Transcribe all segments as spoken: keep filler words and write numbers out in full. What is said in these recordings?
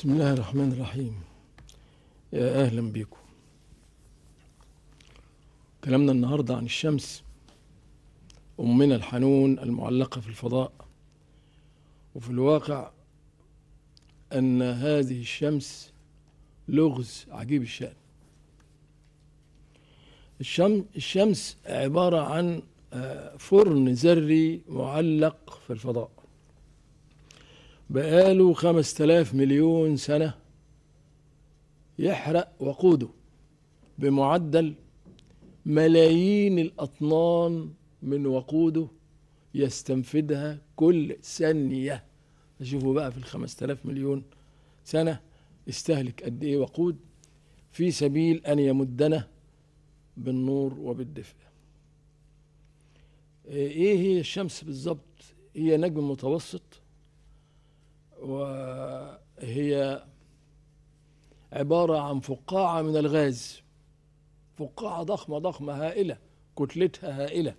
بسم الله الرحمن الرحيم. يا أهلا بكم. كلامنا النهاردة عن الشمس، أمنا الحنون المعلقة في الفضاء. وفي الواقع أن هذه الشمس لغز عجيب الشأن. الشمس, الشمس عبارة عن فرن ذري معلق في الفضاء بقاله خمس تلاف مليون سنة، يحرق وقوده بمعدل ملايين الأطنان من وقوده يستنفدها كل ثانية. شوفوا بقى في الخمس تلاف مليون سنة استهلك قد ايه وقود في سبيل أن يمدنا بالنور وبالدفء. ايه هي الشمس بالضبط؟ هي نجم متوسط، وهي عبارة عن فقاعة من الغاز، فقاعة ضخمة ضخمة هائلة، كتلتها هائلة،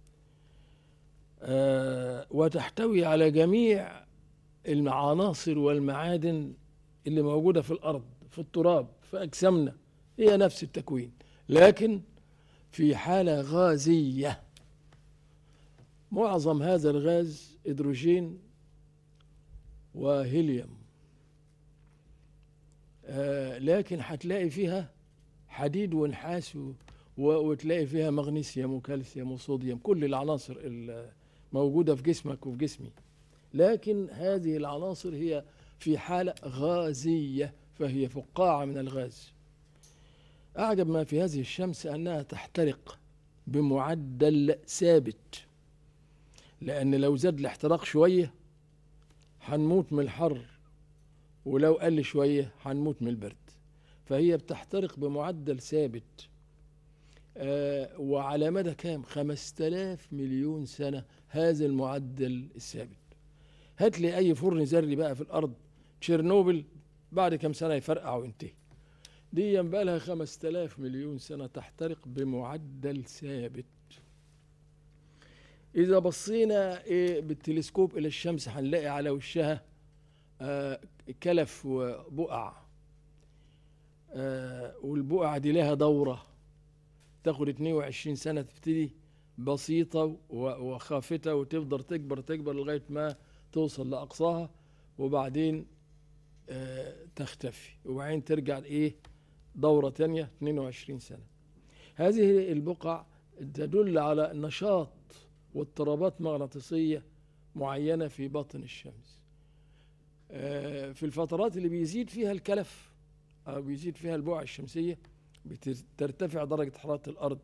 أه وتحتوي على جميع العناصر والمعادن اللي موجودة في الأرض، في التراب، في أجسامنا. هي نفس التكوين لكن في حالة غازية. معظم هذا الغاز هيدروجين وهيليوم، آه لكن هتلاقي فيها حديد ونحاس، وتلاقي فيها مغنيسيوم وكالسيوم وصوديوم، كل العناصر الموجودة في جسمك وفي جسمي. لكن هذه العناصر هي في حالة غازية، فهي فقاعة من الغاز. أعجب ما في هذه الشمس أنها تحترق بمعدل ثابت، لأن لو زاد الاحتراق شوية هنموت من الحر، ولو قل شوية هنموت من البرد. فهي بتحترق بمعدل ثابت، آه وعلى مدى كام؟ خمس تلاف مليون سنة هذا المعدل الثابت. هات لي أي فرن ذري بقى في الأرض، تشيرنوبل بعد كم سنة يفرقع وينتهي. دي ينبقى لها خمس تلاف مليون سنة تحترق بمعدل ثابت. إذا بصينا إيه بالتلسكوب إلى الشمس هنلاقي على وشها آه كلف وبقع، آه والبقع دي لها دورة تاخد اتنين وعشرين سنة، تبتدي بسيطة وخافتة وتفضل تكبر تكبر لغاية ما توصل لأقصاها، وبعدين آه تختفي، وبعدين ترجع إيه دورة تانية اتنين وعشرين سنة. هذه البقع تدل على نشاط واضطرابات مغناطيسية معينة في باطن الشمس. آه في الفترات اللي بيزيد فيها الكلف أو بيزيد فيها البقع الشمسية بترتفع درجة حرارة الأرض،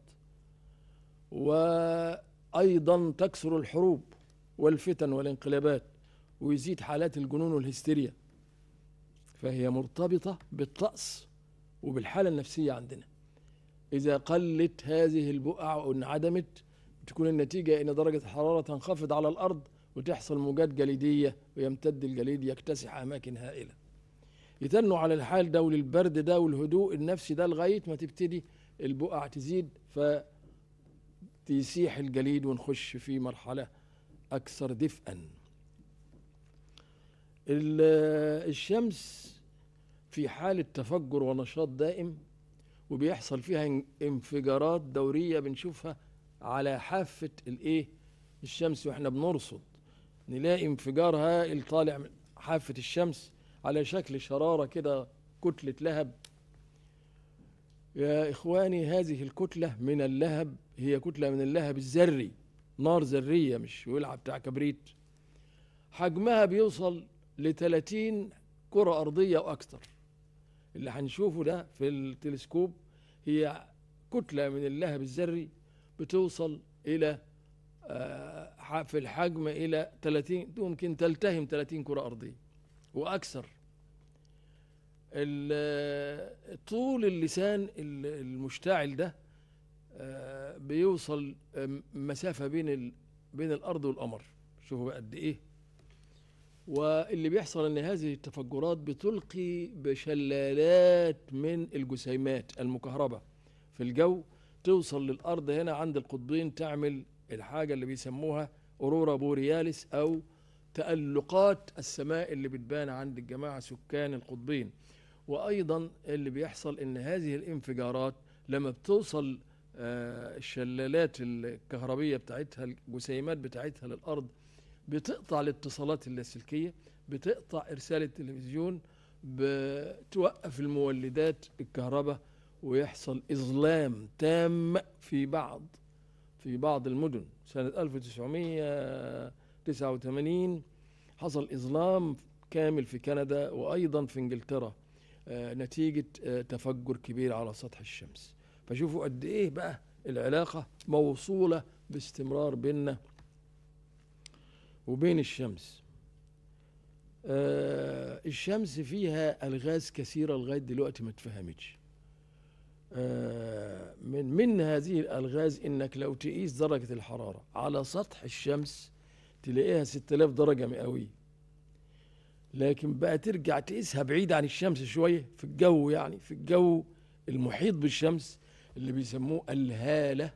وأيضا تكثر الحروب والفتن والانقلابات، ويزيد حالات الجنون والهستيريا. فهي مرتبطة بالطقس وبالحالة النفسية عندنا. إذا قلت هذه البقع وانعدمت تكون النتيجة أن درجة الحرارة تنخفض على الأرض وتحصل موجات جليدية، ويمتد الجليد يكتسح أماكن هائلة. يتنوا على الحال ده وللبرد ده والهدوء النفسي ده لغاية ما تبتدي البقع تزيد فتيسيح الجليد ونخش في مرحلة أكثر دفئا. الشمس في حالة تفجر ونشاط دائم، وبيحصل فيها انفجارات دورية بنشوفها على حافة الايه الشمس، واحنا بنرصد نلاقي انفجار هائل طالع من حافة الشمس على شكل شرارة كده، كتلة لهب. يا إخواني هذه الكتلة من اللهب هي كتلة من اللهب الذري، نار ذرية مش ولعة بتاع كبريت. حجمها بيوصل لثلاثين كرة أرضية وأكثر. اللي هنشوفه ده في التلسكوب هي كتلة من اللهب الذري بتوصل إلى في الحجم إلى ثلاثين، ممكن تلتهم ثلاثين كرة أرضية وأكثر. طول اللسان المشتعل ده بيوصل مسافة بين بين الأرض والقمر. شوفوا قد إيه. واللي بيحصل ان هذه التفجرات بتلقي بشلالات من الجسيمات المكهربة في الجو، توصل للأرض هنا عند القطبين، تعمل الحاجة اللي بيسموها أورورا بورياليس أو تألقات السماء اللي بتبان عند الجماعة سكان القطبين. وأيضا اللي بيحصل إن هذه الانفجارات لما بتوصل آه، الشلالات الكهربية بتاعتها، الجسيمات بتاعتها للأرض، بتقطع الاتصالات اللاسلكية، بتقطع إرسال التلفزيون، بتوقف المولدات الكهرباء، ويحصل إظلام تام في بعض في بعض المدن. سنة ألف وتسعمائة وتسعة وثمانين حصل إظلام كامل في كندا وأيضا في إنجلترا آه، نتيجة آه، تفجر كبير على سطح الشمس. فشوفوا قد إيه بقى العلاقة موصولة باستمرار بيننا وبين الشمس. آه الشمس فيها ألغاز كثيرة لغاية دلوقتي ما اتفهمتش. آه من من هذه الألغاز إنك لو تقيس درجة الحرارة على سطح الشمس تلاقيها ستة آلاف درجة مئوية، لكن بقى ترجع تقيسها بعيد عن الشمس شوية في الجو، يعني في الجو المحيط بالشمس اللي بيسموه الهالة،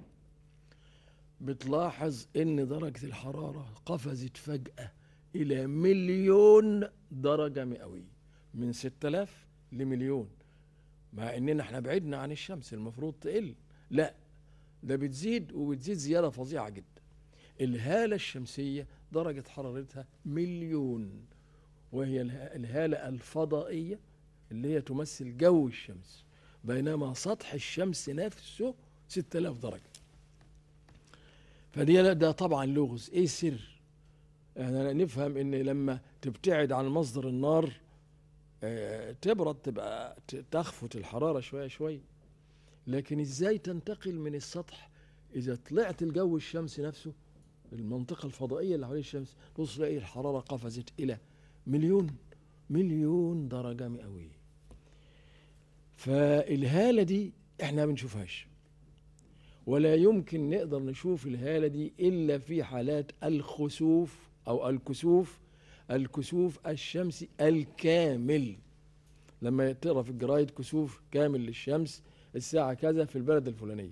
بتلاحظ إن درجة الحرارة قفزت فجأة إلى مليون درجة مئوية، من ستة آلاف لمليون، مع إننا احنا بعدنا عن الشمس المفروض تقل، لا ده بتزيد وبتزيد زيادة فظيعة جدا. الهالة الشمسية درجة حرارتها مليون، وهي الهالة الفضائية اللي هي تمثل جو الشمس، بينما سطح الشمس نفسه ستة آلاف درجة. فدي ده طبعا لغز. ايه السر؟ احنا نفهم ان لما تبتعد عن مصدر النار اه تبرد، تبقى تخفت الحرارة شوية شوية، لكن ازاي تنتقل من السطح اذا طلعت الجو الشمس نفسه المنطقة الفضائية اللي حوالين الشمس، تبص تلاقي الحرارة قفزت الى مليون مليون درجة مئوية. فالهالة دي احنا ما بنشوفهاش، ولا يمكن نقدر نشوف الهالة دي إلا في حالات الخسوف أو الكسوف الكسوف الشمسي الكامل. لما تقرأ في الجرايد كسوف كامل للشمس الساعة كذا في البلد الفلانية،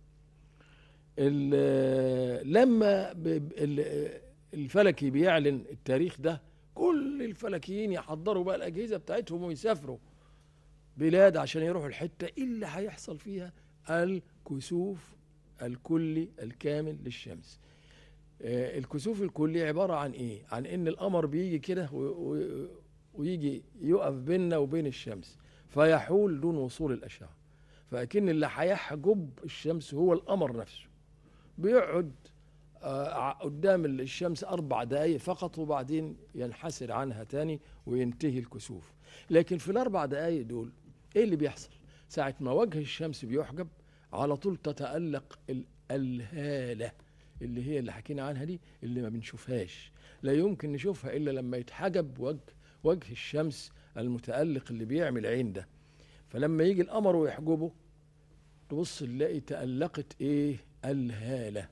لما الفلكي بيعلن التاريخ ده كل الفلكيين يحضروا بقى الأجهزة بتاعتهم ويسافروا بلاد عشان يروحوا الحتة اللي هيحصل فيها الكسوف الكلي الكامل للشمس. آه الكسوف الكلي عبارة عن ايه؟ عن ان القمر بيجي كده ويجي يقف بيننا وبين الشمس فيحول دون وصول الأشعة، فأكن اللي هيحجب الشمس هو القمر نفسه، بيقعد آه قدام الشمس أربع دقايق فقط وبعدين ينحسر عنها تاني وينتهي الكسوف. لكن في الأربع دقايق دول ايه اللي بيحصل؟ ساعة ما وجه الشمس بيحجب على طول تتألق الهالة اللي هي اللي حكينا عنها دي، اللي ما بنشوفهاش، لا يمكن نشوفها إلا لما يتحجب وجه وجه الشمس المتألق اللي بيعمل عين ده. فلما يجي القمر ويحجبه تبص نلاقي تألقت ايه؟ الهالة.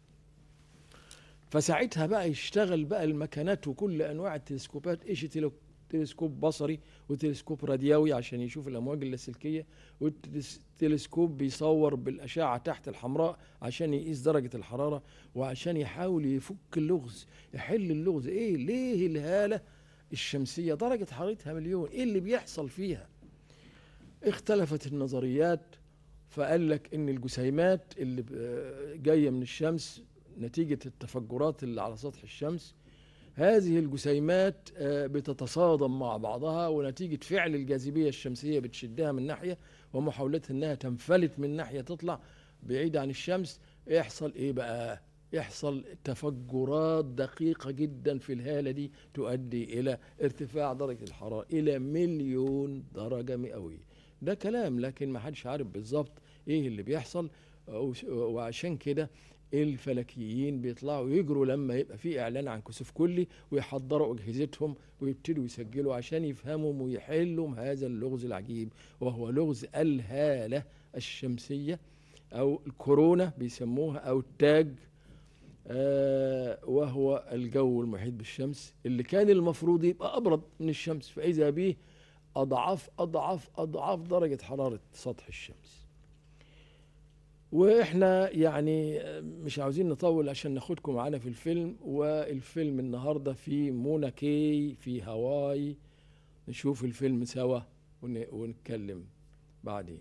فساعتها بقى يشتغل بقى المكانات وكل انواع التلسكوبات، ايش تلسكوب بصري وتلسكوب راديوي عشان يشوف الامواج اللاسلكيه، والتلسكوب بيصور بالاشعه تحت الحمراء عشان يقيس درجه الحراره، وعشان يحاول يفك اللغز، يحل اللغز. ايه ليه الهاله الشمسيه درجه حرارتها مليون؟ ايه اللي بيحصل فيها؟ اختلفت النظريات، فقال لك ان الجسيمات اللي جايه من الشمس نتيجه التفجرات اللي على سطح الشمس، هذه الجسيمات بتتصادم مع بعضها، ونتيجة فعل الجاذبية الشمسية بتشدها من ناحية ومحاولتها انها تنفلت من ناحية تطلع بعيد عن الشمس. يحصل ايه بقى؟ يحصل تفجرات دقيقة جدا في الهالة دي تؤدي الى ارتفاع درجة الحرارة الى مليون درجة مئوية. ده كلام لكن ما حدش عارف بالظبط ايه اللي بيحصل، وعشان كده الفلكيين بيطلعوا يجروا لما يبقى في اعلان عن كسوف كلي ويحضروا اجهزتهم ويبتدوا يسجلوا عشان يفهموا ويحلوا هذا اللغز العجيب، وهو لغز الهالة الشمسية او الكورونا بيسموها او التاج، آه وهو الجو المحيط بالشمس اللي كان المفروض يبقى ابرد من الشمس، فاذا به اضعاف اضعاف اضعاف درجة حرارة سطح الشمس. واحنا يعني مش عاوزين نطول عشان ناخدكم معانا في الفيلم. والفيلم النهارده في مونا كي في هاواي. نشوف الفيلم سوا ون- ونتكلم بعدين.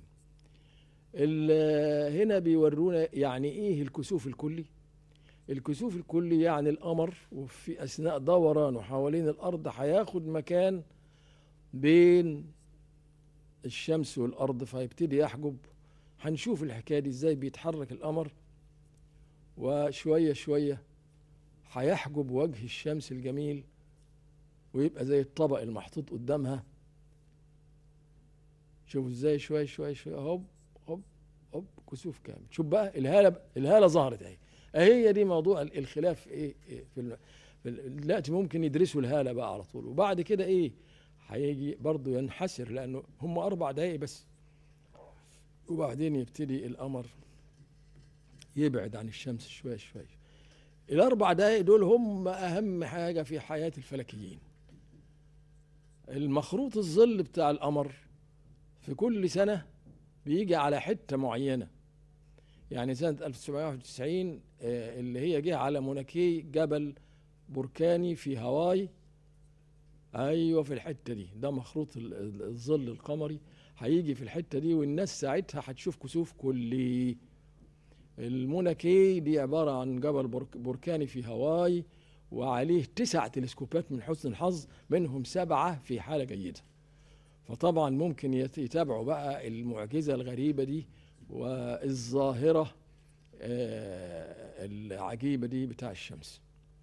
ال- هنا بيورونا يعني ايه الكسوف الكلي. الكسوف الكلي يعني القمر وفي اثناء دورانه حوالين الارض هياخد مكان بين الشمس والارض فيبتدي يحجب. هنشوف الحكايه دي ازاي بيتحرك القمر، وشويه شويه هيحجب وجه الشمس الجميل ويبقى زي الطبق المحطوط قدامها. شوفوا ازاي شويه شويه شويه هوب هوب هوب كسوف كامل. شوف بقى الهاله الهاله ظهرت اهي. اهي دي موضوع ال- الخلاف ايه, إيه في, الم... في ال- دلوقتي ممكن يدرسوا الهاله بقى على طول. وبعد كده ايه هيجي برضه ينحسر لانه هم اربع دقايق بس، وبعدين يبتدي القمر يبعد عن الشمس شويه شويه. الاربع دقايق دول هم اهم حاجه في حياه الفلكيين. المخروط الظل بتاع القمر في كل سنه بيجي على حته معينه. يعني سنه ألف وتسعمائة وواحد وتسعين آه، اللي هي جه على موناكي، جبل بركاني في هاواي. ايوه في الحته دي ده مخروط ال- ال- الظل القمري هيجي في الحته دي، والناس ساعتها هتشوف كسوف كلي. الموناكي دي عباره عن جبل برك- بركاني في هاواي، وعليه تسع تلسكوبات من حسن الحظ، منهم سبعه في حاله جيده. فطبعا ممكن يت- يتابعوا بقى المعجزه الغريبه دي والظاهره آه، العجيبه دي بتاع الشمس.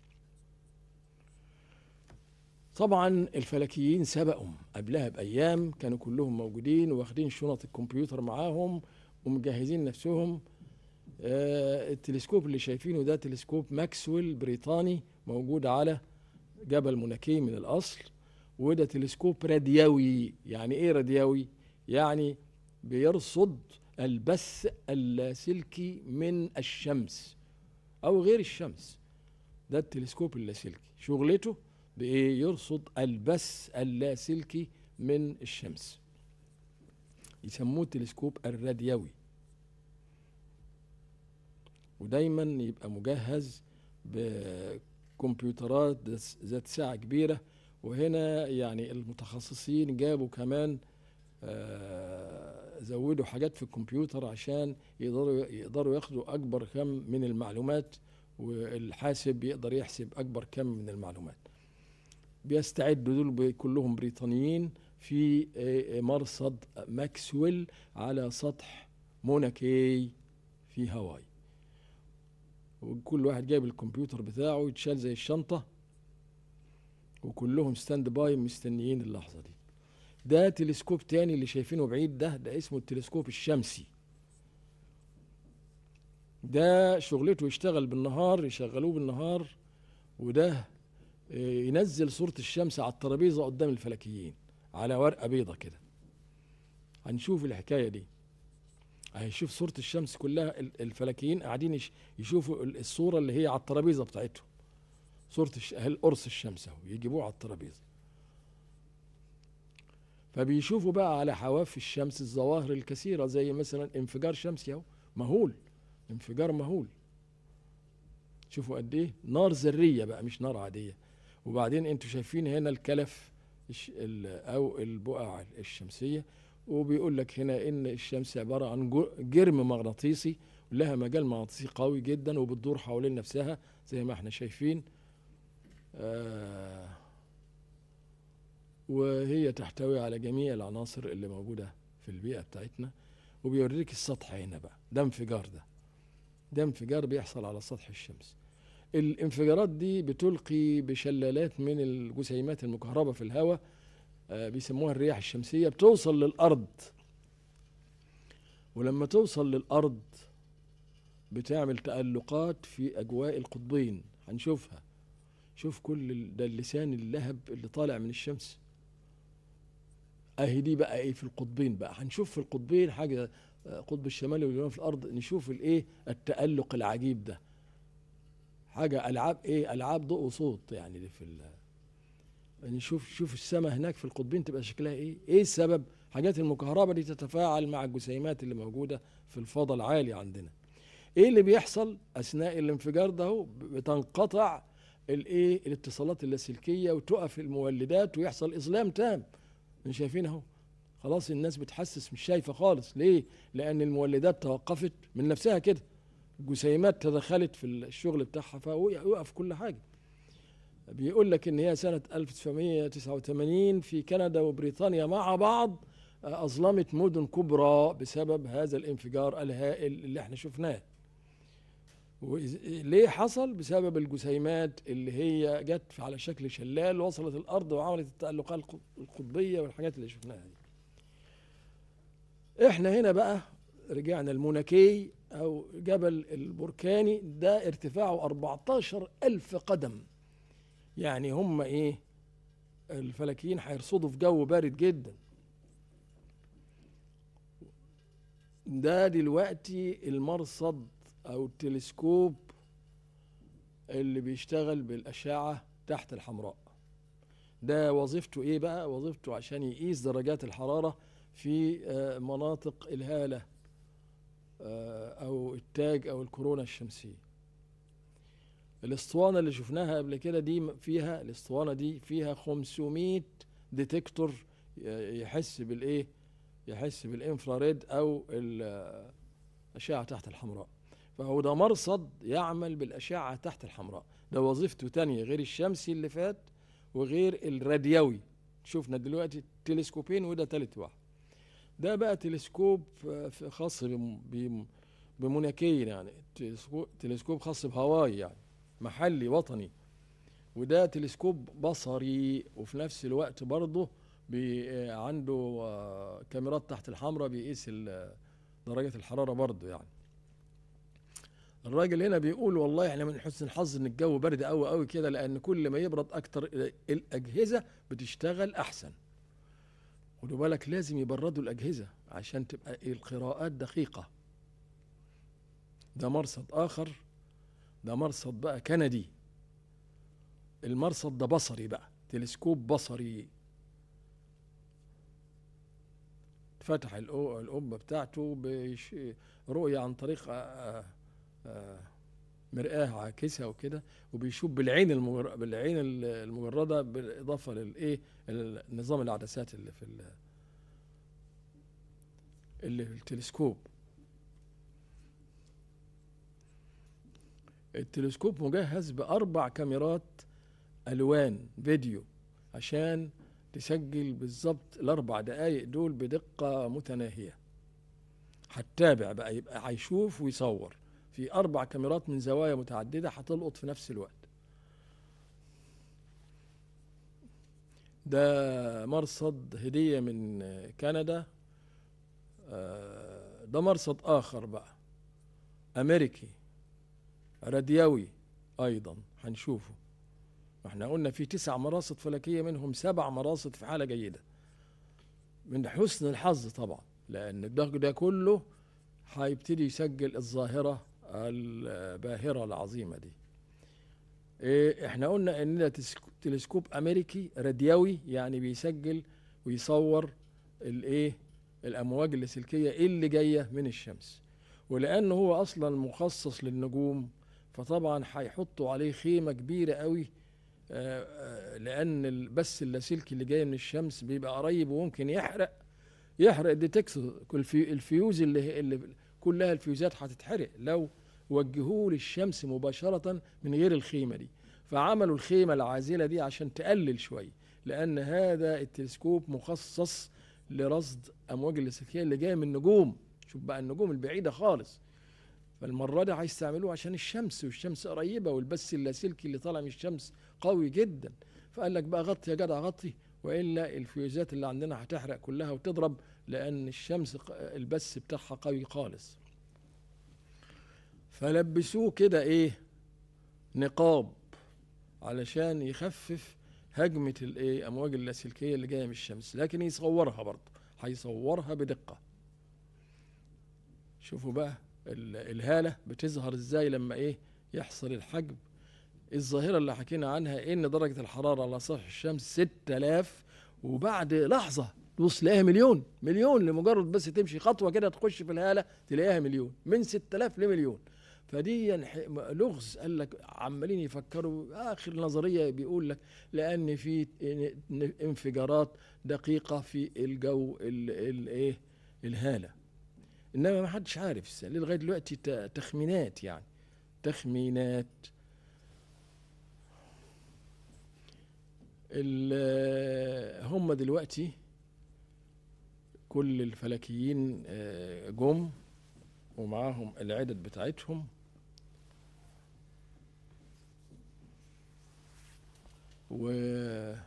طبعا الفلكيين سبقهم قبلها بأيام، كانوا كلهم موجودين واخدين شنط الكمبيوتر معاهم ومجهزين نفسهم. آه، التلسكوب اللي شايفينه ده تلسكوب ماكسويل بريطاني موجود على جبل موناكي من الأصل. وده تلسكوب راديوي. يعني ايه راديوي؟ يعني بيرصد البث اللاسلكي من الشمس او غير الشمس. ده التلسكوب اللاسلكي شغلته بايه؟ يرصد البث اللاسلكي من الشمس. يسموه التلسكوب الراديوي. ودايما يبقى مجهز بكمبيوترات ذات سعة كبيرة. وهنا يعني المتخصصين جابوا كمان آه، زودوا حاجات في الكمبيوتر عشان يقدروا يقدروا ياخدوا اكبر كم من المعلومات، والحاسب يقدر يحسب اكبر كم من المعلومات. بيستعدوا دول ب- كلهم بريطانيين في آه، مرصد ماكسويل على سطح موناكي في هاواي. وكل واحد جايب الكمبيوتر بتاعه يتشال زي الشنطة، وكلهم ستاند باي مستنيين اللحظة دي. ده تلسكوب تاني اللي شايفينه بعيد ده ده اسمه التلسكوب الشمسي. ده شغلته يشتغل بالنهار، يشغلوه بالنهار. وده آه، ينزل صورة الشمس على الترابيزة قدام الفلكيين على ورقة بيضة كده. هنشوف الحكاية دي. هيشوف صورة الشمس كلها. ال- الفلكيين قاعدين يش- يشوفوا ال- الصورة اللي هي على الترابيزة بتاعتهم. صورة الش... اهي القرص الشمس اهو يجيبوه على الترابيزة. فبيشوفوا بقى على حواف الشمس الظواهر الكثيرة، زي مثلا انفجار شمسي اهو مهول. انفجار مهول. شوفوا قد ايه نار ذرية بقى مش نار عادية. وبعدين انتوا شايفين هنا الكلف الش... ال... او البقع الشمسية. وبيقول لك هنا ان الشمس عبارة عن جو- جرم مغناطيسي، لها مجال مغناطيسي قوي جدا وبتدور حوالين نفسها زي ما احنا شايفين. آه وهي تحتوي على جميع العناصر اللي موجودة في البيئة بتاعتنا. وبيوريك السطح هنا بقى. ده انفجار ده ده انفجار بيحصل على سطح الشمس. الانفجارات دي بتلقي بشلالات من الجسيمات المكهربة في الهواء، آه، بيسموها الرياح الشمسية، بتوصل للأرض. ولما توصل للأرض بتعمل تألقات في أجواء القطبين. هنشوفها. شوف كل ال- ده اللسان اللهب اللي طالع من الشمس. اهي دي بقى ايه في القطبين بقى. هنشوف في القطبين حاجة، آه، قطب الشمالي والجنوبي في الأرض. نشوف الايه التألق العجيب ده. حاجة ألعاب ايه ألعاب ضوء وصوت يعني دي في ال... نشوف شوف السماء هناك في القطبين تبقى شكلها ايه. ايه السبب؟ حاجات المكهربة دي تتفاعل مع الجسيمات اللي موجودة في الفضاء العالي عندنا. ايه اللي بيحصل اثناء الانفجار ده؟ هو بتنقطع الايه الاتصالات اللاسلكيه وتقف المولدات ويحصل اظلام تام. مش شايفين اهو؟ خلاص الناس بتحسس مش شايفه خالص. ليه؟ لان المولدات توقفت من نفسها كده، الجسيمات تدخلت في الشغل بتاعها فوقف كل حاجه. بيقول لك ان هي سنه ألف وتسعمائة وتسعة وثمانين في كندا وبريطانيا مع بعض اظلمت مدن كبرى بسبب هذا الانفجار الهائل اللي احنا شفناه. ليه حصل؟ بسبب الجسيمات اللي هي جت على شكل شلال وصلت الارض وعملت التألقات القطبيه والحاجات اللي شفناها دي. احنا هنا بقى رجعنا الموناكي او جبل البركاني ده ارتفاعه أربعة عشر ألف قدم. يعني هم ايه الفلكيين هيرصدوا في جو بارد جدا. ده دلوقتي المرصد او التلسكوب اللي بيشتغل بالاشعه تحت الحمراء. ده وظيفته ايه بقى؟ وظيفته عشان يقيس درجات الحراره في مناطق الهاله او التاج او الكورونا الشمسيه. الاسطوانه اللي شفناها قبل كده دي فيها الاسطوانه دي فيها خمسمائة ديتكتور يحس بالايه يحس بالانفراريد او الاشعه تحت الحمراء. فهو ده مرصد يعمل بالاشعه تحت الحمراء. ده وظيفته تانية غير الشمسي اللي فات وغير الراديوي. شفنا دلوقتي تلسكوبين وده تالت واحد. ده بقى تلسكوب خاص بموناكي، يعني تلسكوب خاص بهاواي، يعني محلي وطني. وده تلسكوب بصري وفي نفس الوقت برضه عنده كاميرات تحت الحمراء بيقيس درجة الحرارة برضه. يعني الراجل هنا بيقول والله احنا من حسن الحظ ان الجو برد قوي قوي كده، لان كل ما يبرد اكتر الاجهزة بتشتغل احسن. خدوا بالك لازم يبردوا الاجهزة عشان تبقى القراءات دقيقة. ده مرصد اخر، ده مرصد بقى كندي. المرصد ده بصري بقى، تلسكوب بصري. فتح القبة بتاعته برؤية عن طريق مرآة عاكسة وكده، وبيشوف بالعين المجر... بالعين المجردة بالإضافة للإيه النظام العدسات اللي في اللي في التلسكوب. التلسكوب مجهز بأربع كاميرات ألوان فيديو عشان تسجل بالظبط الأربع دقايق دول بدقة متناهية. هتتابع بقى، يبقى هيشوف ويصور في أربع كاميرات من زوايا متعددة هتلقط في نفس الوقت. ده مرصد هدية من كندا. ده مرصد آخر بقى أمريكي راديوي أيضا هنشوفه. احنا قلنا في تسع مراصد فلكية، منهم سبع مراصد في حالة جيدة. من حسن الحظ طبعا، لأن الضغط ده كله هيبتدي يسجل الظاهرة الباهرة العظيمة دي. ايه احنا قلنا ان ده تلسكوب امريكي راديوي، يعني بيسجل ويصور الايه الامواج اللاسلكيه اللي جايه من الشمس. ولانه هو اصلا مخصص للنجوم فطبعا هيحطوا عليه خيمه كبيره قوي، لان البث اللاسلكي اللي جاي من الشمس بيبقى قريب وممكن يحرق يحرق الديتكتور. كل في الفيوز اللي, اللي كلها الفيوزات هتتحرق لو وجهوه للشمس مباشرة من غير الخيمة دي. فعملوا الخيمة العازلة دي عشان تقلل شوي، لأن هذا التلسكوب مخصص لرصد أمواج اللاسلكية اللي جاية من النجوم. شوف بقى النجوم البعيدة خالص. فالمرة دي هيستعملوه عشان الشمس، والشمس قريبة والبث اللاسلكي اللي طالع من الشمس قوي جدا. فقال لك بقى غطي يا جدع غطي، وإلا الفيوزات اللي عندنا هتحرق كلها وتضرب، لأن الشمس البث بتاعها قوي خالص. فلبسوه كده ايه نقاب علشان يخفف هجمة الايه امواج اللاسلكية اللي جاية من الشمس، لكن يصورها برضه، هيصورها بدقة. شوفوا بقى الهالة بتظهر ازاي لما ايه يحصل الحجب. الظاهرة اللي حكينا عنها ان درجة الحرارة على سطح الشمس ستة آلاف، وبعد لحظة تبص تلاقيها مليون مليون، لمجرد بس تمشي خطوه كده تخش في الهاله تلاقيها مليون، من ستة آلاف لمليون. فدي لغز، قال لك عمالين يفكروا. اخر نظريه بيقول لك لان في انفجارات دقيقه في الجو الايه الهاله، انما ما حدش عارف لغايه دلوقتي، تخمينات يعني تخمينات. هم دلوقتي كل الفلكيين جم ومعاهم العدد بتاعتهم، وللأسف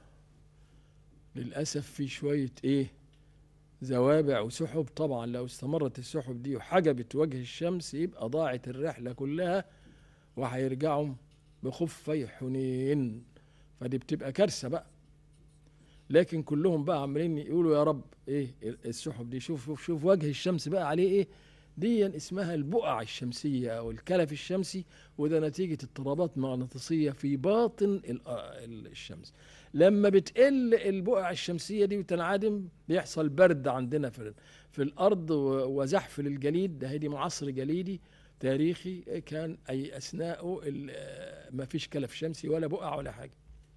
في شوية ايه زوابع وسحب. طبعا لو استمرت السحب دي وحجبت وجه الشمس يبقى ضاعت الرحلة كلها، وهيرجعوا بخفي حنين، فدي بتبقى كارثة بقى. لكن كلهم بقى عمالين يقولوا يا رب ايه السحب دي، شوف شوف شوف وجه الشمس بقى عليه ايه. دي اسمها البقع الشمسية او الكلف الشمسي، وده نتيجة اضطرابات مغناطيسية في باطن الشمس. لما بتقل البقع الشمسية دي وتنعدم بيحصل برد عندنا في في الارض وزحف للجليد. ده هيدي معصر جليدي تاريخي كان اي اثناءه ما فيش كلف شمسي ولا بقع ولا حاجة.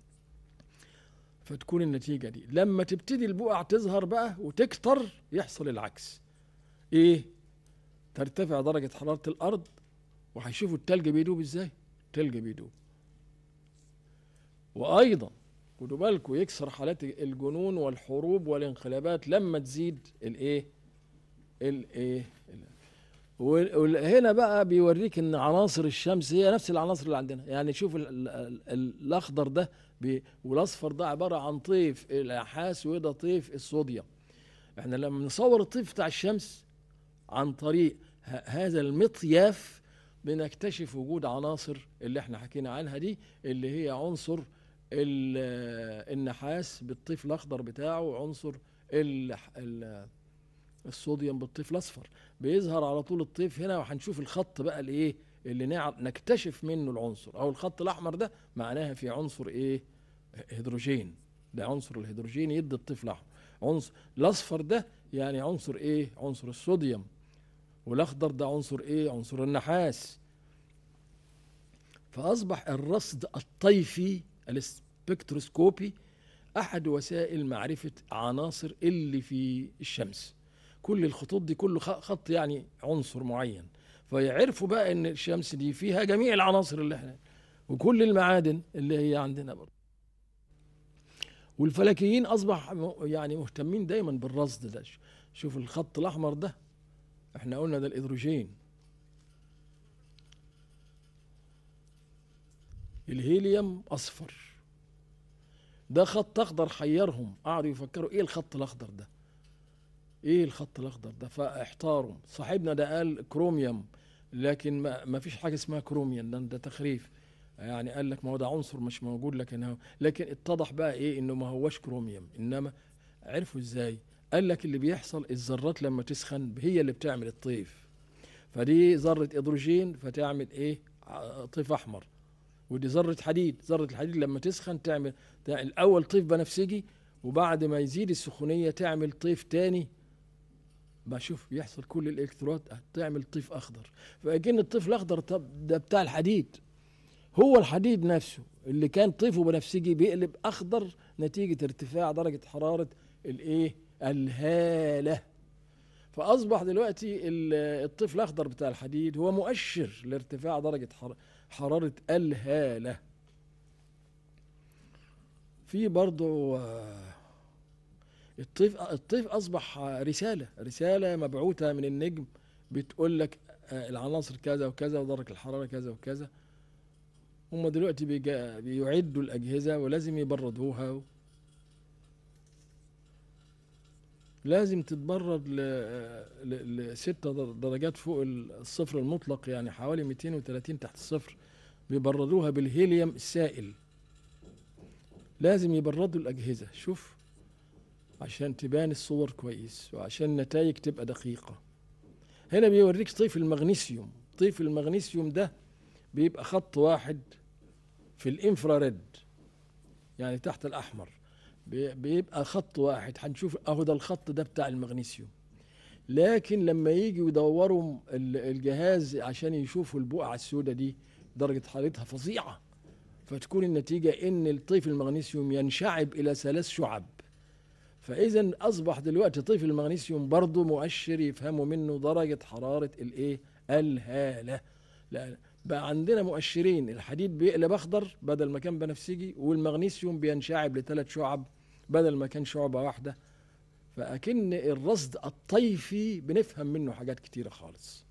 فتكون النتيجة دي لما تبتدي البقع تظهر بقى وتكتر يحصل العكس. ايه؟ ترتفع درجة حرارة الارض، وهيشوفوا التلج بيدوب ازاي. التلج بيدوب. وايضا خدوا بالكم يكسر حالات الجنون والحروب والانقلابات لما تزيد الايه الايه وهنا بقى بيوريك ان عناصر الشمس هي نفس العناصر اللي عندنا. يعني شوف ال ال ال الاخضر ده والاصفر ده عباره عن طيف النحاس، وده طيف الصوديوم. احنا لما نصور الطيف بتاع الشمس عن طريق هذا المطياف بنكتشف وجود عناصر اللي احنا حكينا عنها دي، اللي هي عنصر النحاس بالطيف الاخضر بتاعه، وعنصر الصوديوم بالطيف الاصفر. بيظهر على طول الطيف هنا، وهنشوف الخط بقى الايه اللي نكتشف منه العنصر. او الخط الاحمر ده معناها في عنصر ايه هيدروجين، ده عنصر الهيدروجين يدي الطيف الاحمر. عنصر الاصفر ده يعني عنصر ايه عنصر الصوديوم، والاخضر ده عنصر ايه عنصر النحاس. فاصبح الرصد الطيفي السبكتروسكوبي احد وسائل معرفة عناصر اللي في الشمس. كل الخطوط دي كل خط يعني عنصر معين، فيعرفوا بقى ان الشمس دي فيها جميع العناصر اللي احنا وكل المعادن اللي هي عندنا برضه. والفلكيين اصبح يعني مهتمين دايما بالرصد ده. شوف الخط الاحمر ده، احنا قلنا ده الهيدروجين. الهيليوم اصفر، ده خط اخضر حيرهم، قعدوا يفكروا ايه الخط الاخضر ده، ايه الخط الاخضر ده، فاحتاروا. صاحبنا ده قال كروميوم، لكن ما, ما فيش حاجه اسمها كروميوم، ده, ده تخريف. يعني قال لك ما هو ده عنصر مش موجود، لكن هو لكن اتضح بقى ايه انه ما هوش كروميوم. انما عرفوا ازاي؟ قال لك اللي بيحصل الذرات لما تسخن هي اللي بتعمل الطيف. فدي ذره هيدروجين فتعمل ايه طيف احمر، ودي ذره حديد، ذره الحديد لما تسخن تعمل, تعمل الاول طيف بنفسجي، وبعد ما يزيد السخونيه تعمل طيف تاني. بشوف بيحصل كل الالكترونات تعمل طيف اخضر. فاكن الطيف الاخضر ده بتاع الحديد، هو الحديد نفسه اللي كان طيفه بنفسجي بيقلب اخضر نتيجه ارتفاع درجه حراره الايه الهاله. فاصبح دلوقتي الطيف الاخضر بتاع الحديد هو مؤشر لارتفاع درجه حراره الهاله. في برضه الطيف الطيف اصبح رساله رساله مبعوثه من النجم بتقول لك العناصر كذا وكذا ودرجه الحراره كذا وكذا. هم دلوقتي بيعدوا الاجهزه ولازم يبردوها، لازم تتبرد لستة درجات فوق الصفر المطلق، يعني حوالي مئتين وثلاثين تحت الصفر. بيبردوها بالهيليوم السائل، لازم يبردوا الاجهزه. شوف عشان تبان الصور كويس وعشان النتائج تبقى دقيقة. هنا بيوريك طيف المغنيسيوم. طيف المغنيسيوم ده بيبقى خط واحد في الانفراريد، يعني تحت الأحمر، بي- بيبقى خط واحد، هنشوف اهو ده الخط ده بتاع المغنيسيوم. لكن لما يجي يدوروا ال- الجهاز عشان يشوفوا البقعة السوداء دي درجة حرارتها فظيعة، فتكون النتيجة ان الطيف المغنيسيوم ينشعب الى ثلاث شعب. فاذا اصبح دلوقتي طيف المغنيسيوم برضه مؤشر يفهموا منه درجة حرارة الايه، الهالة. لا، بقى عندنا مؤشرين، الحديد بيقلب اخضر بدل ما كان بنفسجي، والمغنيسيوم بينشعب لثلاث شعب بدل ما كان شعبة واحدة. فأكن الرصد الطيفي بنفهم منه حاجات كتيرة خالص.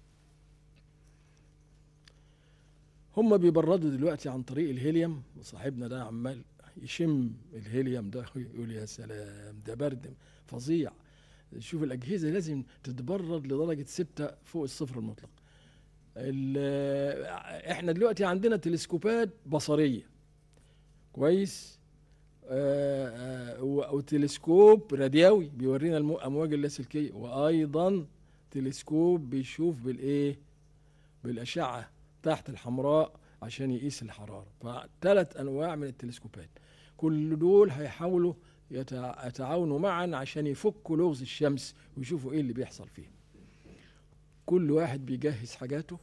هم بيبردوا دلوقتي عن طريق الهيليوم، وصاحبنا ده عمال يشم الهيليوم ده ويقول يا سلام ده برد فظيع. شوف الأجهزة لازم تتبرد لدرجة ستة فوق الصفر المطلق. ال- احنا دلوقتي عندنا تلسكوبات بصرية كويس، آه، آه، و- وتلسكوب راديوي بيورينا الم- الامواج اللاسلكيه، وايضا تلسكوب بيشوف بالايه، بالاشعه تحت الحمراء عشان يقيس الحراره. فثلاث انواع من التلسكوبات، كل دول هيحاولوا يتع- يتعاونوا معا عشان يفكوا لغز الشمس ويشوفوا ايه اللي بيحصل فيه. كل واحد بيجهز حاجاته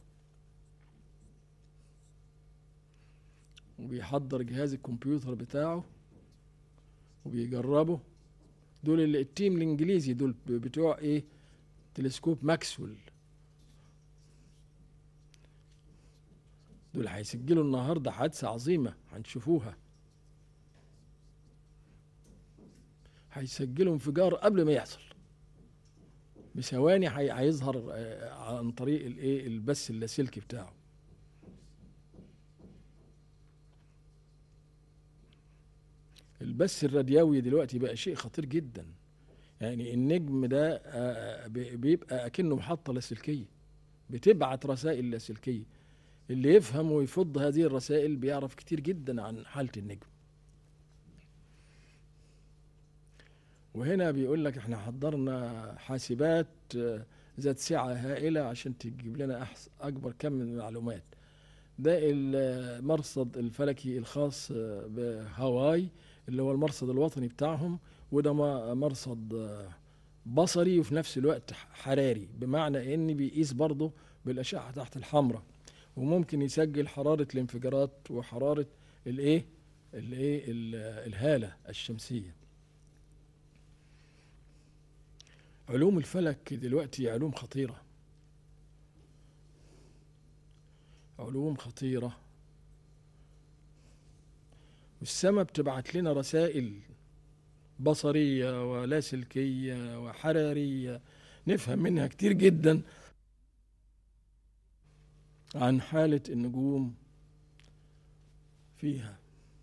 وبيحضر جهاز الكمبيوتر بتاعه وبيجربه. دول اللي التيم الانجليزي دول بتوع ايه، تلسكوب ماكسويل. دول هيسجلوا النهارده حادثة عظيمة هنشوفوها، هيسجلوا انفجار قبل ما يحصل بثواني، هي- هيظهر آه، عن طريق الايه، البث اللاسلكي بتاعه. البث الراديوي دلوقتي بقى شيء خطير جدا. يعني النجم ده آه، بي- بيبقى اكنه محطة لاسلكية بتبعت رسائل لاسلكية. اللي يفهم ويفض هذه الرسائل بيعرف كتير جدا عن حالة النجم. وهنا بيقول لك احنا حضرنا حاسبات آه، ذات سعة هائلة عشان تجيب لنا أحس أكبر كم من المعلومات. ده المرصد الفلكي الخاص آه، بهاواي، اللي هو المرصد الوطني بتاعهم. وده م- مرصد آه، بصري وفي نفس الوقت حراري، بمعنى ان بيقيس برضه بالأشعة تحت الحمراء، وممكن يسجل حرارة الانفجارات وحرارة الايه، الايه ال- الهالة الشمسية. علوم الفلك دلوقتي علوم خطيرة، علوم خطيرة. والسماء بتبعت لنا رسائل بصرية ولاسلكية وحرارية نفهم منها كتير جدا عن حالة النجوم فيها.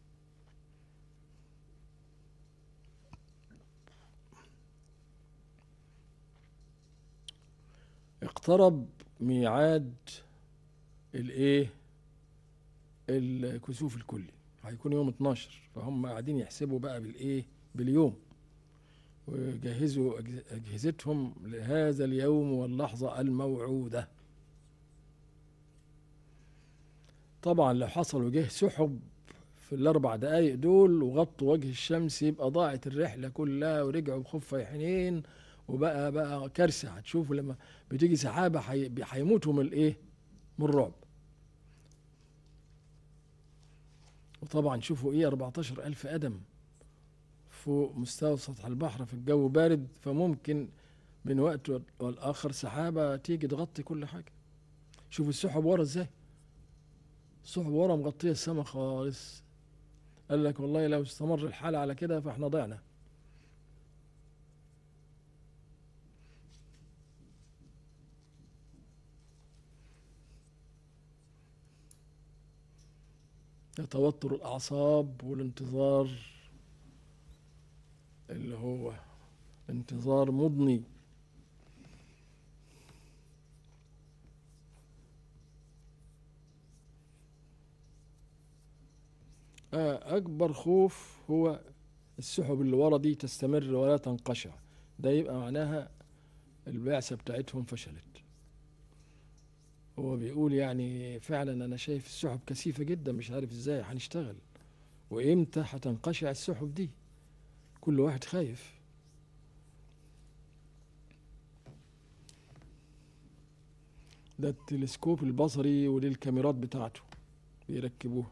اقترب ميعاد الايه، الكسوف الكلي، هيكون يوم اتناشر، فهم قاعدين يحسبوا بقى بالايه، باليوم، ويجهزوا أجه- اجهزتهم لهذا اليوم واللحظة الموعودة. طبعا لو حصل وجه سحب في الاربع دقايق دول وغطوا وجه الشمس يبقى ضاعت الرحلة كلها، ورجعوا بخفة حنين، وبقى بقى كارثة. هتشوفوا لما بتيجي سحابة حي- هيموتوا من الايه، من الرعب. وطبعا شوفوا ايه، اربعتاشر الف قدم فوق مستوى سطح البحر في الجو بارد، فممكن من وقت والآخر سحابة تيجي تغطي كل حاجة. شوفوا السحب ورا ازاي، السحب ورا مغطية السما خالص. قال لك والله لو استمر الحال على كده فاحنا ضعنا. توتر الأعصاب والانتظار، اللي هو انتظار مضني. آه، أكبر خوف هو السحب اللي ورا دي تستمر ولا تنقشع، ده يبقى معناها البعثة بتاعتهم فشلت. هو بيقول يعني فعلا أنا شايف السحب كثيفة جدا، مش عارف ازاي هنشتغل وإمتى هتنقشع السحب دي. كل واحد خايف. ده التلسكوب البصري ودي الكاميرات بتاعته بيركبوه.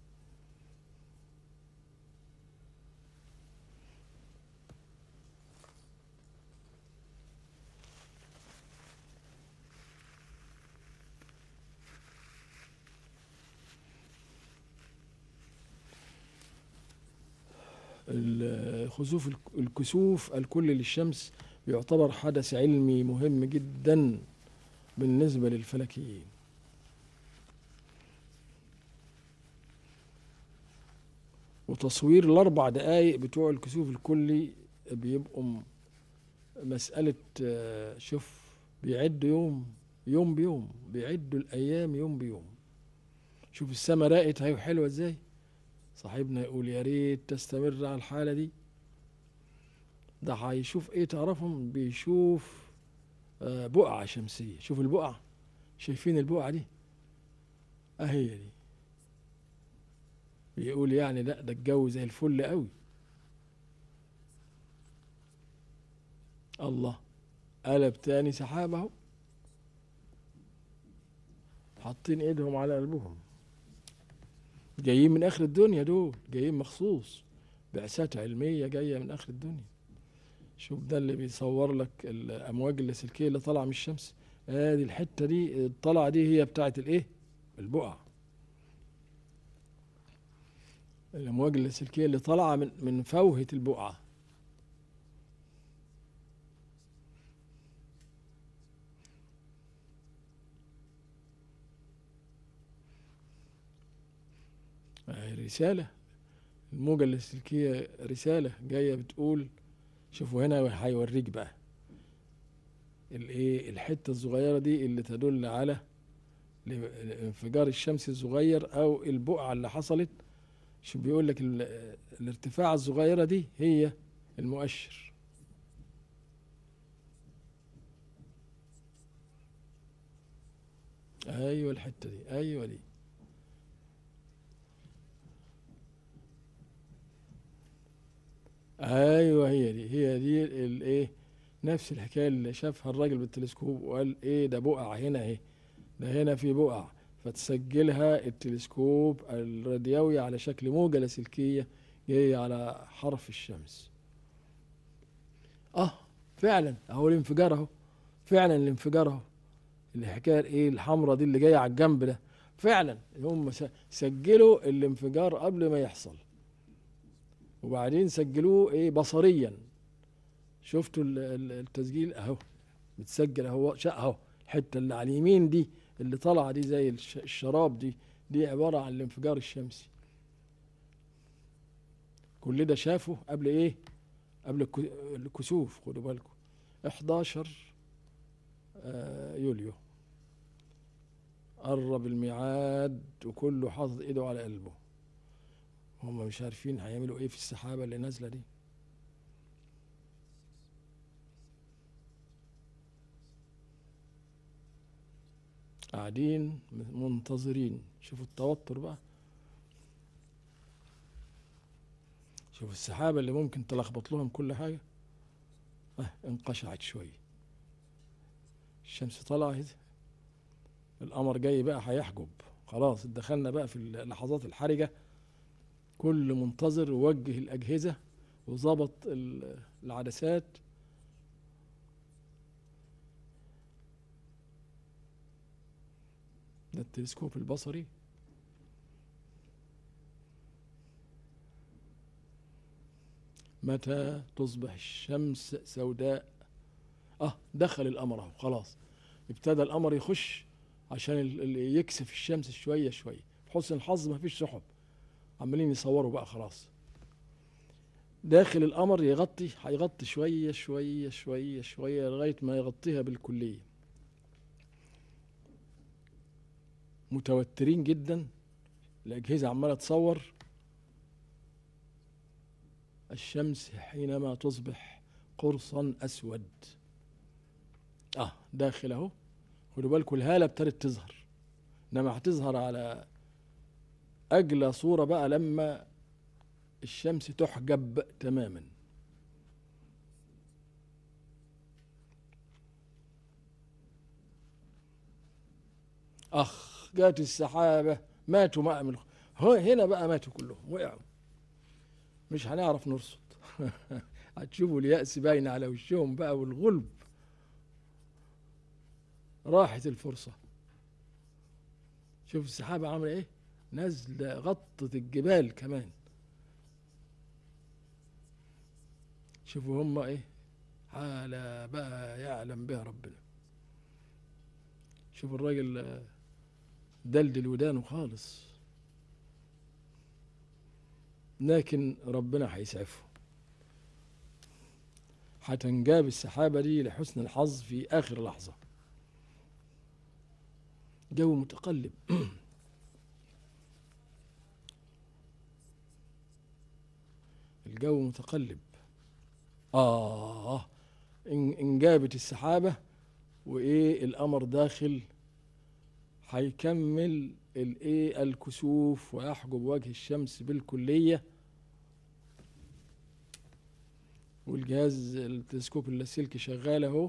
الخسوف الكسوف الكل للشمس يعتبر حدث علمي مهم جدا بالنسبة للفلكيين. وتصوير الأربع دقايق بتوع الكسوف الكلي بيبقوا مسألة، شوف بيعدوا يوم يوم بيوم، بيعدوا الأيام يوم بيوم. شوف السما راقت هي حلوة ازاي. صاحبنا يقول يا ريت تستمر على الحالة دي. ده هيشوف ايه تعرفهم؟ بيشوف بقعة شمسية. شوف البقعة، شايفين البقعة دي اهي دي. بيقول يعني لا ده الجو زي الفل قوي. الله، قلب تاني سحاب اهو، حاطين ايدهم على قلبهم. جايين من اخر الدنيا دول، جايين مخصوص، بعثات علمية جاية من اخر الدنيا. شوف ده اللي بيصور لك الامواج اللاسلكية اللي طالعة من الشمس. ادي آه الحتة دي الطلعة دي هي بتاعت الايه؟ البقعة. الامواج اللاسلكية اللي طالعة من من فوهة البقعة. رسالة، الموجة اللاسلكية رسالة جاية بتقول. شوفوا هنا هيوريك بقى الايه، الحتة الصغيرة دي اللي تدل على انفجار الشمس الصغير او البقعة اللي حصلت. شو بيقول لك؟ الارتفاع الصغيرة دي هي المؤشر. ايوه الحتة دي، ايوه دي. ايوه هي دي، هي دي الايه، نفس الحكايه اللي شافها الراجل بالتلسكوب وقال ايه ده بقع هنا اهي، ده هنا في بقع. فتسجلها التلسكوب الراديوي على شكل موجة لاسلكية جاية على حرف الشمس. اه فعلا اهو الانفجار اهو، فعلا الانفجار اهو. الحكايه ايه الحمراء دي اللي جايه على الجنب ده، فعلا هم سجلوا الانفجار قبل ما يحصل، وبعدين سجلوه ايه بصريا. شفتوا التسجيل اهو، متسجل اهو اهو. الحته اللي على اليمين دي اللي طالعه دي زي الشراب دي، دي عباره عن الانفجار الشمسي. كل ده شافه قبل ايه؟ قبل الكسوف. خدوا بالكم احداشر يوليو، قرب الميعاد وكله حاطط ايده على قلبه. هم مش عارفين هيعملوا ايه في السحابه اللي نازله دي. قاعدين منتظرين. شوفوا التوتر بقى، شوفوا السحابة اللي ممكن تلخبط لهم كل حاجة. اه انقشعت شوية، الشمس طلعت، القمر جاي بقى هيحجب. خلاص دخلنا بقى في اللحظات الحرجة. كل منتظر ووجه الأجهزة وظبط العدسات. ده التلسكوب البصري. متى تصبح الشمس سوداء؟ اه دخل القمر اهو، خلاص ابتدى القمر يخش عشان اللي يكسف الشمس شويه شويه. بحسن الحظ ما فيش سحب، عمالين يصوروا بقى خلاص. داخل القمر يغطي، هيغطي شويه شويه شويه شويه لغايه ما يغطيها بالكليه. متوترين جدا، الاجهزه عماله تصور الشمس حينما تصبح قرصا اسود. اه داخل اهو. خدوا بالكم الهاله ابتدت تظهر، انما هتظهر على اجلى صوره بقى لما الشمس تحجب تماما. أخ جات السحابة ماتوا ماء من الخ- هو هنا بقى ماتوا كلهم وقعوا، مش هنعرف نرصد. هتشوفوا اليأس باين على وشهم بقى والغلب، راحت الفرصة. شوف السحابة عاملة ايه، نازلة غطت الجبال كمان. شوفوا هم ايه، حالة بقى يعلم بها ربنا. شوف الراجل دلدل ودانه خالص، لكن ربنا هيسعفه. هتنجاب السحابة دي لحسن الحظ في آخر لحظة. جو متقلب. الجو متقلب. آه إن إن جابت السحابة وإيه القمر داخل، هيكمل الإيه الكسوف ويحجب وجه الشمس بالكلية. والجهاز التلسكوب اللاسلكي شغال أهو.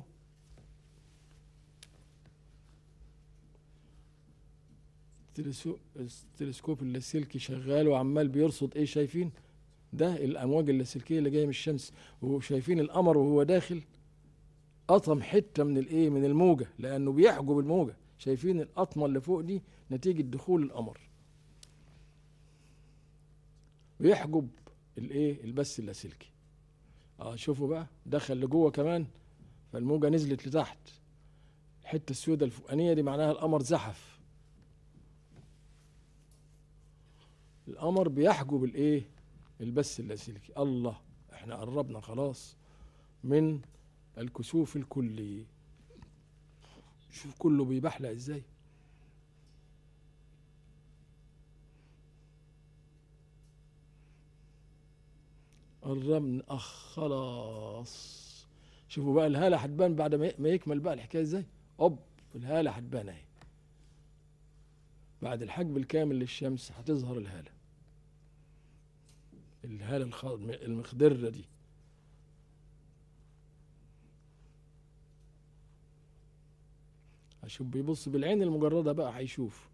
التلسو- التلسكوب اللاسلكي شغال وعمال بيرصد إيه، شايفين ده الأمواج اللاسلكية اللي جاية من الشمس، وشايفين القمر وهو داخل قطم حتة من الإيه من الموجة، لأنه بيحجب الموجة. شايفين القطمة اللي فوق دي نتيجة دخول القمر، بيحجب الإيه البث اللاسلكي. اه شوفوا بقى دخل لجوه كمان، فالموجة نزلت لتحت. الحتة السوداء الفوقانية دي معناها القمر زحف. القمر بيحجب الايه البث اللاسلكي. الله، احنا قربنا خلاص من الكسوف الكلي. شوف كله بيبحلق ازاي. قربنا اخ خلاص. شوفوا بقى الهالة هتبان بعد ما ما يكمل بقى الحكاية ازاي. اوب، الهالة هتبان اهي. بعد الحجب الكامل للشمس هتظهر الهالة. الهالة الخ- المخضرة دي. هشوف بيبص بالعين المجردة بقى هيشوف.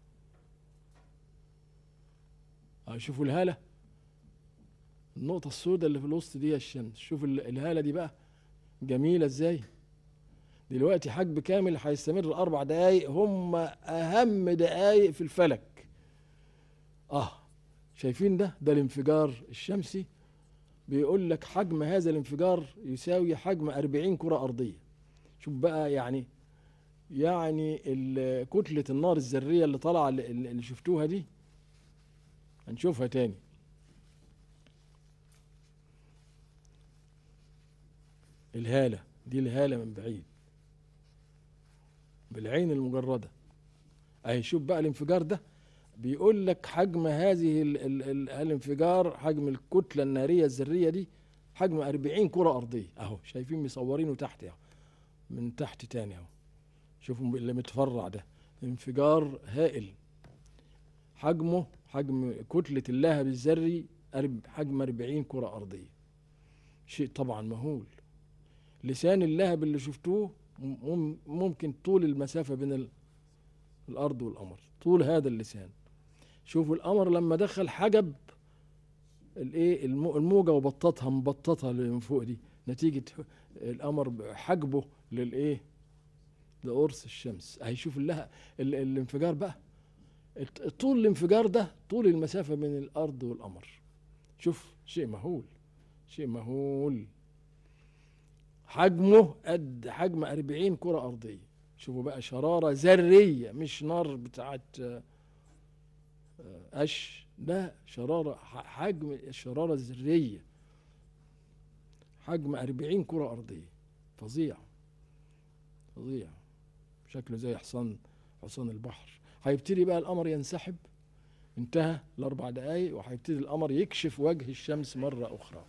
هشوفوا الهالة، النقطة السوداء اللي في الوسط دي هي الشمس. شوف ال- الهالة دي بقى جميلة ازاي. دلوقتي حجب كامل هيستمر أربع دقايق، هم أهم دقايق في الفلك. آه شايفين ده ده الانفجار الشمسي. بيقول لك حجم هذا الانفجار يساوي حجم أربعين كرة أرضية. شوف بقى يعني، يعني ال- كتلة النار الذرية اللي طالعة اللي اللي شفتوها دي هنشوفها تاني. الهالة دي الهالة من بعيد بالعين المجردة اهي. شوف بقى الانفجار ده، بيقول لك حجم هذه ال ال ال الانفجار، حجم الكتلة النارية الذرية دي حجم أربعين كرة أرضية اهو. شايفين مصورينه تحت اهو، من تحت تاني اهو. شوفوا اللي متفرع ده انفجار هائل. حجمه حجم كتلة اللهب الذري أرب- حجم أربعين كرة أرضية. شيء طبعا مهول. لسان اللهب اللي شفتوه مم- ممكن طول المسافة بين ال- الأرض والقمر، طول هذا اللسان. شوفوا القمر لما دخل حجب الايه المو- الموجة وبططها، مبططها اللي من فوق دي نتيجة القمر حجبه للايه لقرص الشمس. هيشوف لها ال- الانفجار بقى. الت- طول الانفجار ده طول المسافة بين الأرض والقمر. شوف شيء مهول، شيء مهول. حجمه قد حجم أربعين كرة أرضية. شوفوا بقى شرارة ذرية، مش نار بتاعت آه، قش، لا شرارة ح- حجم الشرارة الذرية حجم أربعين كرة أرضية. فظيع فظيع، شكله زي حصان حصان البحر. هيبتدي بقى القمر ينسحب. انتهى الأربع دقايق وهيبتدي القمر يكشف وجه الشمس مرة أخرى.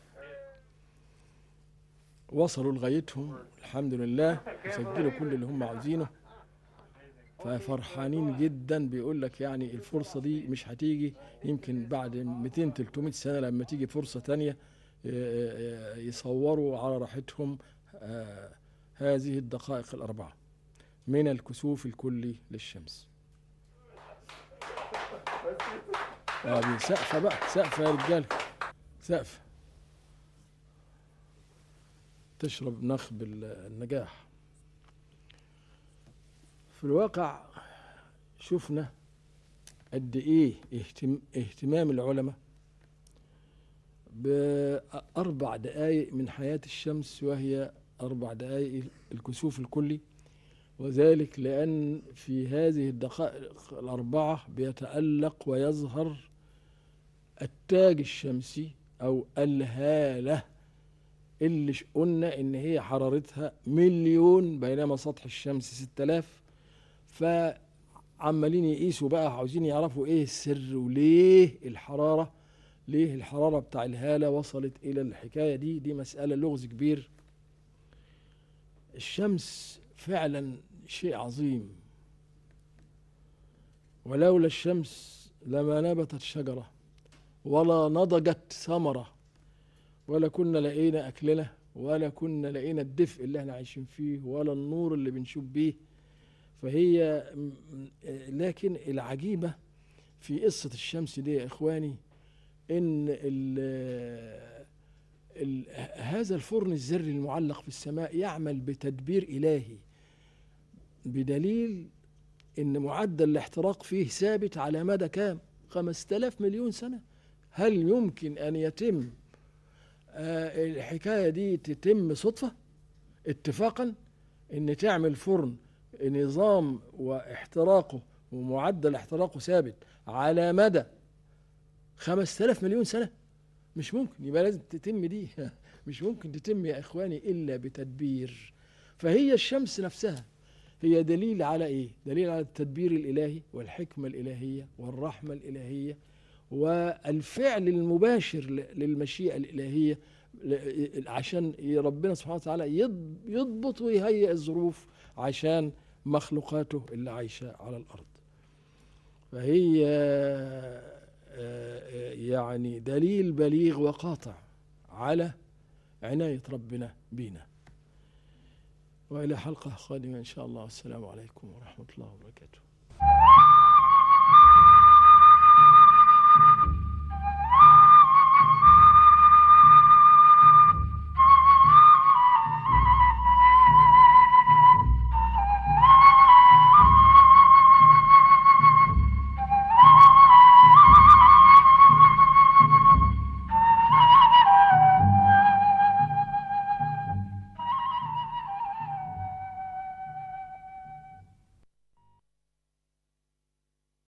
وصلوا لغايتهم الحمد لله، يسجلوا كل اللي هم عاوزينه. ففرحانين جدا. بيقول لك يعني الفرصة دي مش هتيجي يمكن بعد مئتين ثلاثمائة سنة، لما تيجي فرصة تانية يصوروا على راحتهم آه، هذه الدقائق الأربعة. من الكسوف الكلي للشمس. آه سقفة بقى، سقفة يا رجال، سقفة تشرب نخب النجاح. في الواقع شفنا قد ايه اهتم اهتمام العلماء بأربع دقائق من حياة الشمس، وهي أربع دقائق الكسوف الكلي، وذلك لأن في هذه الدقائق الأربعة بيتألق ويظهر التاج الشمسي أو الهالة، اللي قلنا إن هي حرارتها مليون بينما سطح الشمس ستة آلاف. فعمالين يقيسوا بقى، عاوزين يعرفوا إيه السر وليه الحرارة، ليه الحرارة بتاع الهالة وصلت إلى الحكاية دي. دي مسألة لغز كبير. الشمس فعلا شيء عظيم، ولولا الشمس لما نبتت شجرة ولا نضجت ثمرة، ولا كنا لقينا أكلنا، ولا كنا لقينا الدفء اللي احنا عايشين فيه، ولا النور اللي بنشوف بيه. فهي لكن العجيبة في قصة الشمس دي يا إخواني إن ال ال هذا الفرن الذري المعلق في السماء يعمل بتدبير إلهي، بدليل إن معدل الاحتراق فيه ثابت على مدى كام؟ خمسة آلاف مليون سنة. هل يمكن أن يتم آه الحكاية دي تتم صدفة اتفاقا إن تعمل فرن نظام واحتراقه ومعدل احتراقه ثابت على مدى خمسة آلاف مليون سنة؟ مش ممكن. يبقى لازم تتم دي مش ممكن تتم يا إخواني إلا بتدبير. فهي الشمس نفسها هي دليل على إيه؟ دليل على التدبير الإلهي والحكمة الإلهية والرحمة الإلهية والفعل المباشر للمشيئة الإلهية، عشان ربنا سبحانه وتعالى يضبط ويهيئ الظروف عشان مخلوقاته اللي عايشة على الأرض. فهي يعني دليل بليغ وقاطع على عناية ربنا بينا. وإلى حلقة قادمة إن شاء الله. والسلام عليكم ورحمة الله وبركاته.